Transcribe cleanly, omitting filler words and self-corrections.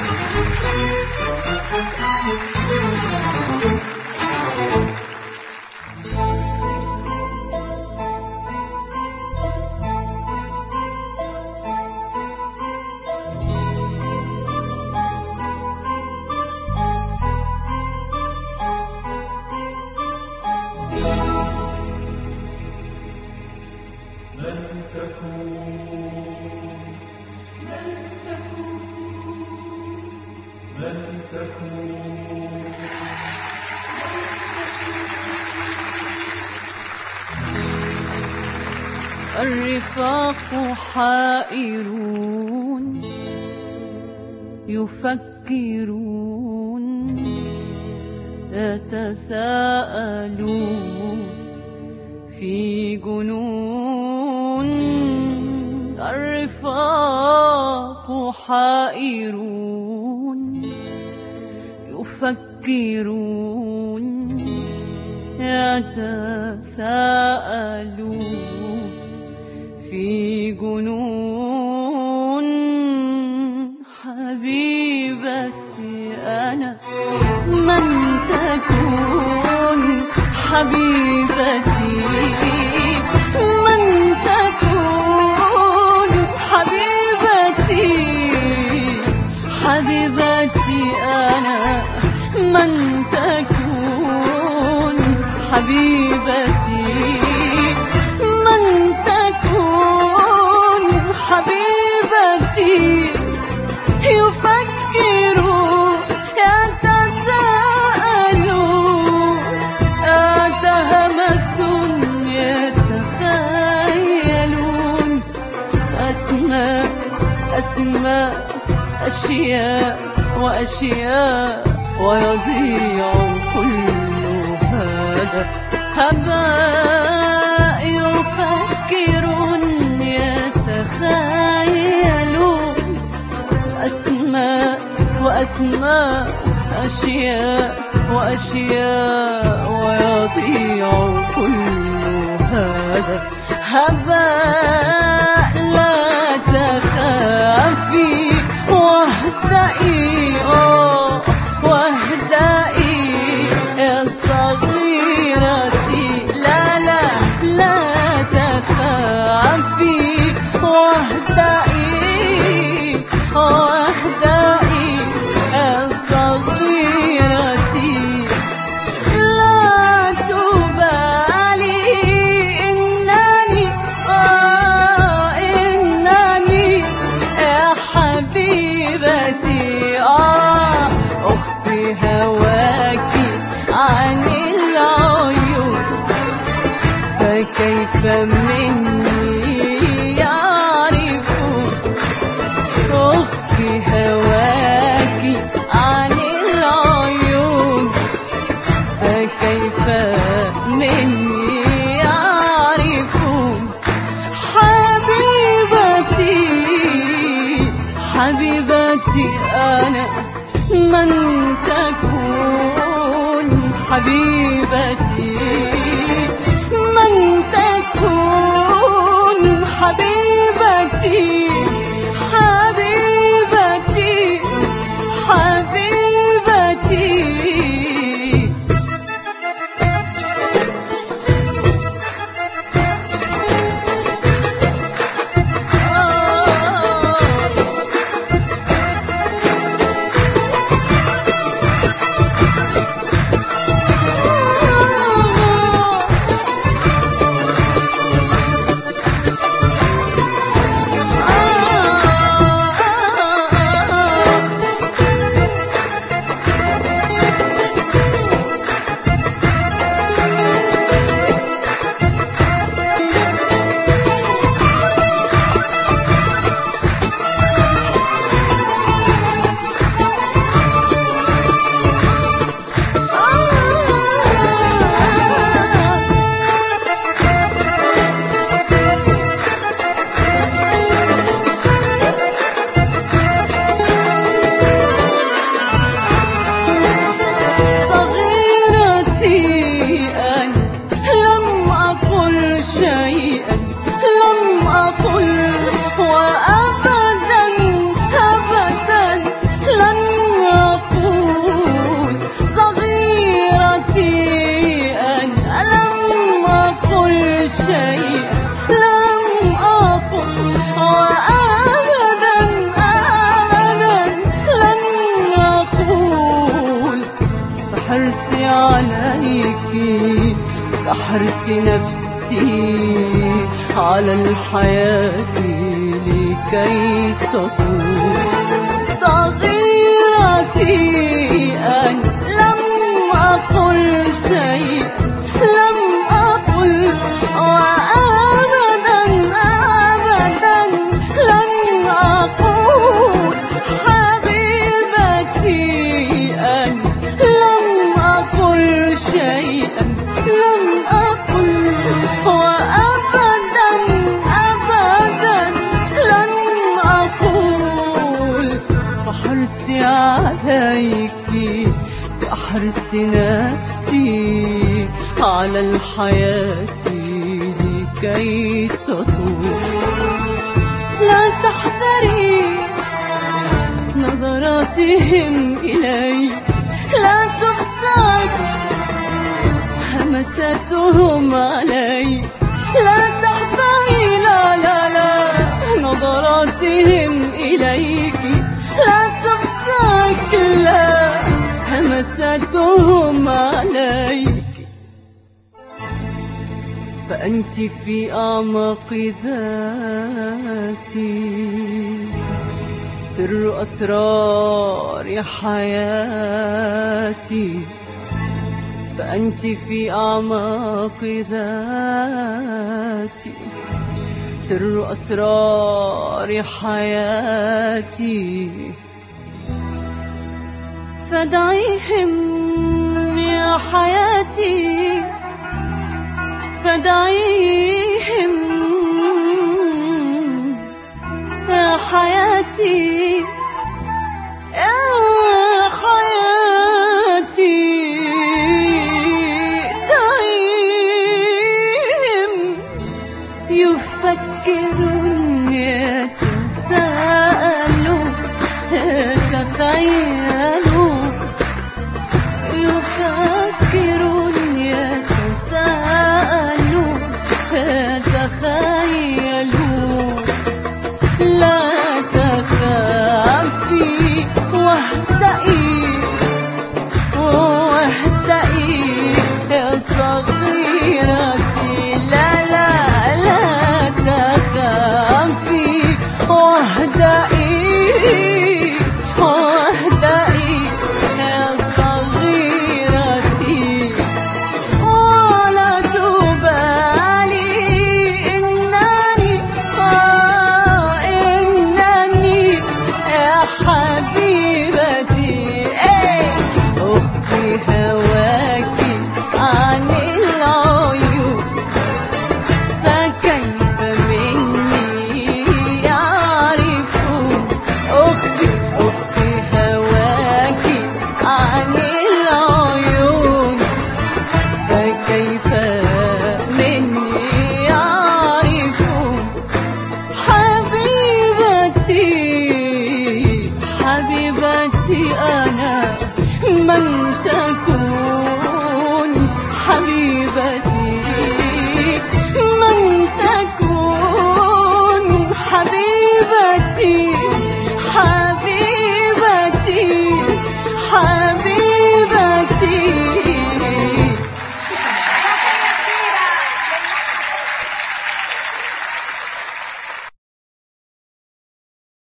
الرفاق حائرون يفكرون يتساءلون في جنون. الرفاق حائرون يفكرون يتساءلون في جنون. حبيبتي أنا من تكون، حبيبتي من تكون، حبيبتي حبيبتي أنا من تكون، حبيبتي من تكون، حبيبتي. يفكروا يتساءلوا يتهمسون يتخيلون أسماء أسماء أشياء وأشياء ويضيع كل هذا هباء. يفكرون يتخيلون أسماء وأسماء أشياء وأشياء ويضيع كل هذا هباء. لا تخافي واهدئي واهدئي يا صغيرتي. لا لا لا تخافي واهدئي واهدئي يا صغيرتي. لا تبالي إنني إنني يا حبيبتي أخفي هواكي عن العيون. فكيف مني يعرفون أخفي هواكي عن العيون. فكيف مني يعرفون حبيبتي حبيبتي أنا من تكون، حبيبتي من تكون، حبيبتي حبيبتي حبيبتي. بحرص نفسي على الحياة لكي تطول. صغيرتي أن لم أقل شيء، لم أقل وأبدا أبدا لن أقول. حبيبتي أن لم أقل شيئا، لم أقل وأبدا أبدا لن أقول. فحرصي عليك بحرص نفسي على الحياة لكي تطول. لا تحذري نظراتهم إليك، لا تخزعك همساتهم عليك. لا تحذري لا لا لا نظراتهم إليك، لا تخزعك لا همساتهم عليك. فأنت في أعماق ذاتي سر أسرار حياتي. فأنت في أعماق ذاتي سر أسرار حياتي. فدعيهم يا حياتي، فدعيهم يا حياتي، يا حياتي. دعيهم يفكرون يتساءلوا يتخيلوا، يفكرون يتساءلوا يتخيلوا. لا تخافي واهدئي واهدئي يا صغيرتي. لا لا لا تخافي واهدئي